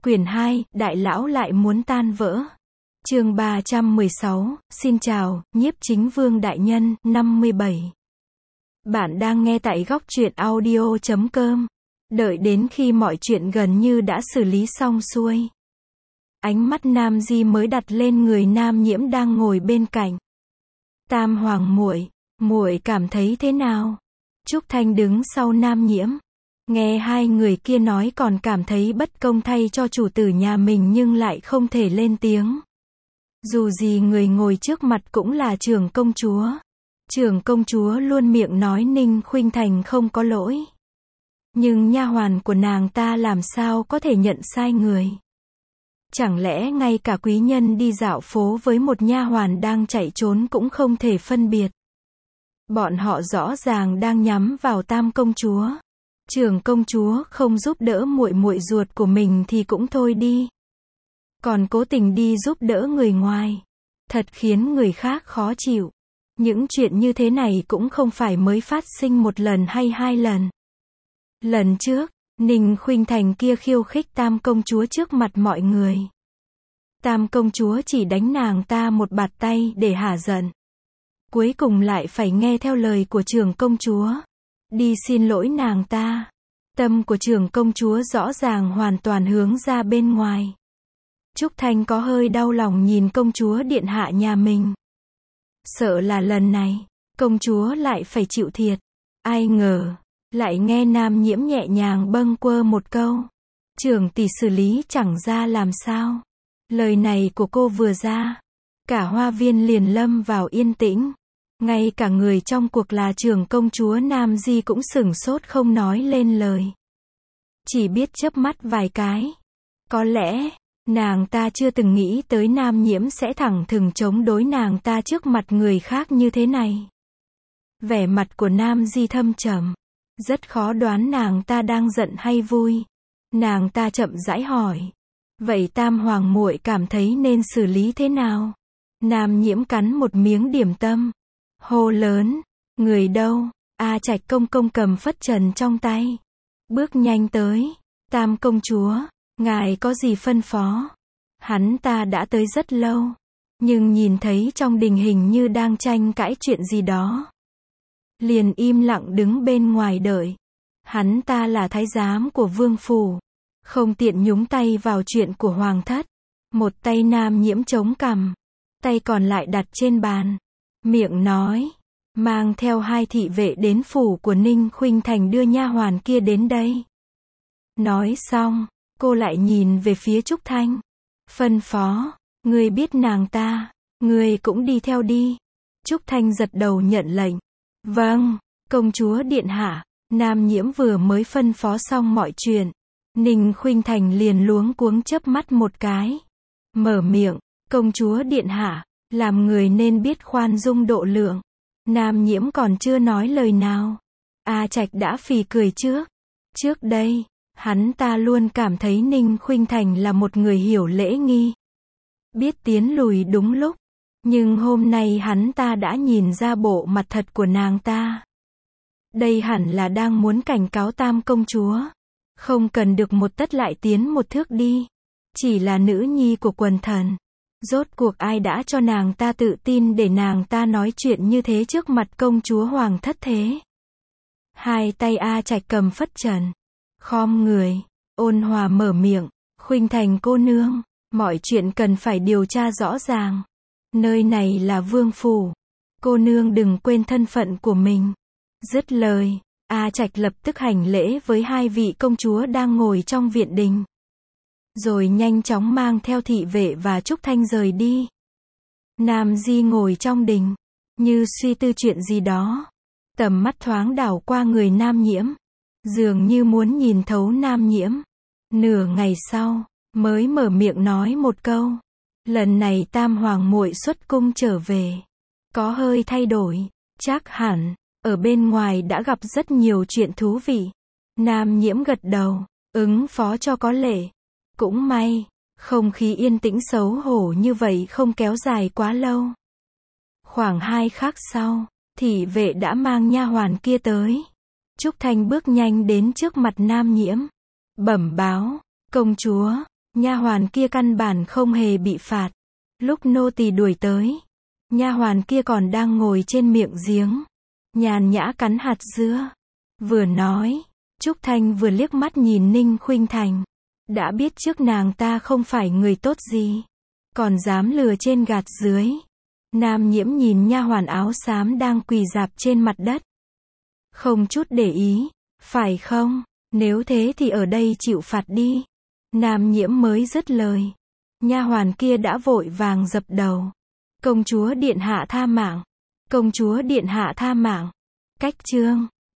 Quyển 2, Đại lão lại muốn tan vỡ. Chương 316, xin chào, nhiếp chính vương đại nhân, 57. Bạn đang nghe tại góc truyện audio.com. Đợi đến khi mọi chuyện gần như đã xử lý xong xuôi, ánh mắt Nam Di mới đặt lên người Nam Nhiễm đang ngồi bên cạnh. Tam hoàng muội, muội cảm thấy thế nào? Trúc Thanh đứng sau Nam Nhiễm, nghe hai người kia nói còn cảm thấy bất công thay cho chủ tử nhà mình nhưng lại không thể lên tiếng. Dù gì người ngồi trước mặt cũng là trưởng công chúa. Trưởng công chúa luôn miệng nói Ninh Khuynh Thành không có lỗi. Nhưng nha hoàn của nàng ta làm sao có thể nhận sai người? Chẳng lẽ ngay cả quý nhân đi dạo phố với một nha hoàn đang chạy trốn cũng không thể phân biệt? Bọn họ rõ ràng đang nhắm vào Tam công chúa. Trưởng công chúa không giúp đỡ muội muội ruột của mình thì cũng thôi đi, còn cố tình đi giúp đỡ người ngoài, thật khiến người khác khó chịu. Những chuyện như thế này cũng không phải mới phát sinh một lần hay hai lần. Lần trước, Ninh Khuynh Thành kia khiêu khích Tam công chúa trước mặt mọi người. Tam công chúa chỉ đánh nàng ta một bạt tay để hả giận. Cuối cùng lại phải nghe theo lời của trưởng công chúa, đi xin lỗi nàng ta. Tâm của trưởng công chúa rõ ràng hoàn toàn hướng ra bên ngoài. Trúc Thanh có hơi đau lòng nhìn công chúa điện hạ nhà mình. Sợ là lần này, công chúa lại phải chịu thiệt. Ai ngờ, lại nghe Nam Nhiễm nhẹ nhàng bâng quơ một câu. Trưởng tỷ xử lý chẳng ra làm sao. Lời này của cô vừa ra, cả hoa viên liền lâm vào yên tĩnh. Ngay cả người trong cuộc là trưởng công chúa Nam Di cũng sửng sốt không nói lên lời. Chỉ biết chớp mắt vài cái. Có lẽ, nàng ta chưa từng nghĩ tới Nam Nhiễm sẽ thẳng thừng chống đối nàng ta trước mặt người khác như thế này. Vẻ mặt của Nam Di thâm trầm. Rất khó đoán nàng ta đang giận hay vui. Nàng ta chậm rãi hỏi. Vậy Tam hoàng muội cảm thấy nên xử lý thế nào? Nam Nhiễm cắn một miếng điểm tâm. Hô lớn. Người đâu? A Trạch công công cầm phất trần trong tay. Bước nhanh tới. Tam công chúa, ngài có gì phân phó? Hắn ta đã tới rất lâu, nhưng nhìn thấy trong đình hình như đang tranh cãi chuyện gì đó, liền im lặng đứng bên ngoài đợi. Hắn ta là thái giám của vương phủ, không tiện nhúng tay vào chuyện của hoàng thất. Một tay Nam Nhiễm chống cằm, tay còn lại đặt trên bàn, miệng nói, mang theo hai thị vệ đến phủ của Ninh Khuynh Thành đưa nha hoàn kia đến đây. Nói xong, cô lại nhìn về phía Trúc Thanh. Phân phó, ngươi biết nàng ta, ngươi cũng đi theo đi. Trúc Thanh giật đầu nhận lệnh. Vâng, công chúa điện hạ. Nam Nhiễm vừa mới phân phó xong mọi chuyện, Ninh Khuynh Thành liền luống cuống chớp mắt một cái. Mở miệng, công chúa điện hạ, làm người nên biết khoan dung độ lượng. Nam Nhiễm còn chưa nói lời nào, A Trạch đã phì cười trước. Trước đây, hắn ta luôn cảm thấy Ninh Khuynh Thành là một người hiểu lễ nghi, biết tiến lùi đúng lúc. Nhưng hôm nay hắn ta đã nhìn ra bộ mặt thật của nàng ta. Đây hẳn là đang muốn cảnh cáo Tam công chúa. Không cần được một tấc lại tiến một thước đi. Chỉ là nữ nhi của quần thần. Rốt cuộc ai đã cho nàng ta tự tin để nàng ta nói chuyện như thế trước mặt công chúa hoàng thất thế? Hai tay A Trạch cầm phất trần, khom người, ôn hòa mở miệng. Khuynh Thành cô nương, mọi chuyện cần phải điều tra rõ ràng. Nơi này là vương phủ, cô nương đừng quên thân phận của mình. Dứt lời, A Trạch lập tức hành lễ với hai vị công chúa đang ngồi trong viện đình, rồi nhanh chóng mang theo thị vệ và Trúc Thanh rời đi. Nam Di ngồi trong đình, như suy tư chuyện gì đó. Tầm mắt thoáng đảo qua người Nam Nhiễm, dường như muốn nhìn thấu Nam Nhiễm. Nửa ngày sau, mới mở miệng nói một câu. Lần này Tam hoàng muội xuất cung trở về, có hơi thay đổi, chắc hẳn, ở bên ngoài đã gặp rất nhiều chuyện thú vị. Nam Nhiễm gật đầu, ứng phó cho có lệ. Cũng may, không khí yên tĩnh xấu hổ như vậy không kéo dài quá lâu. Khoảng 2 khắc sau, thị vệ đã mang nha hoàn kia tới. Trúc Thanh bước nhanh đến trước mặt Nam Nhiễm, bẩm báo, công chúa, Nha hoàn kia căn bản không hề bị phạt. Lúc nô tỳ đuổi tới, nha hoàn kia còn đang ngồi trên miệng giếng, nhàn nhã cắn hạt dưa. Vừa nói, Trúc Thanh vừa liếc mắt nhìn Ninh Khuynh Thành. Đã biết trước nàng ta không phải người tốt gì, còn dám lừa trên gạt dưới. Nam Nhiễm nhìn nha hoàn áo xám đang quỳ rạp trên mặt đất, không chút để ý. Phải không? Nếu thế thì ở đây chịu phạt đi. Nam Nhiễm mới dứt lời, nha hoàn kia đã vội vàng dập đầu. Công chúa điện hạ tha mạng. Công chúa điện hạ tha mạng. Cách chương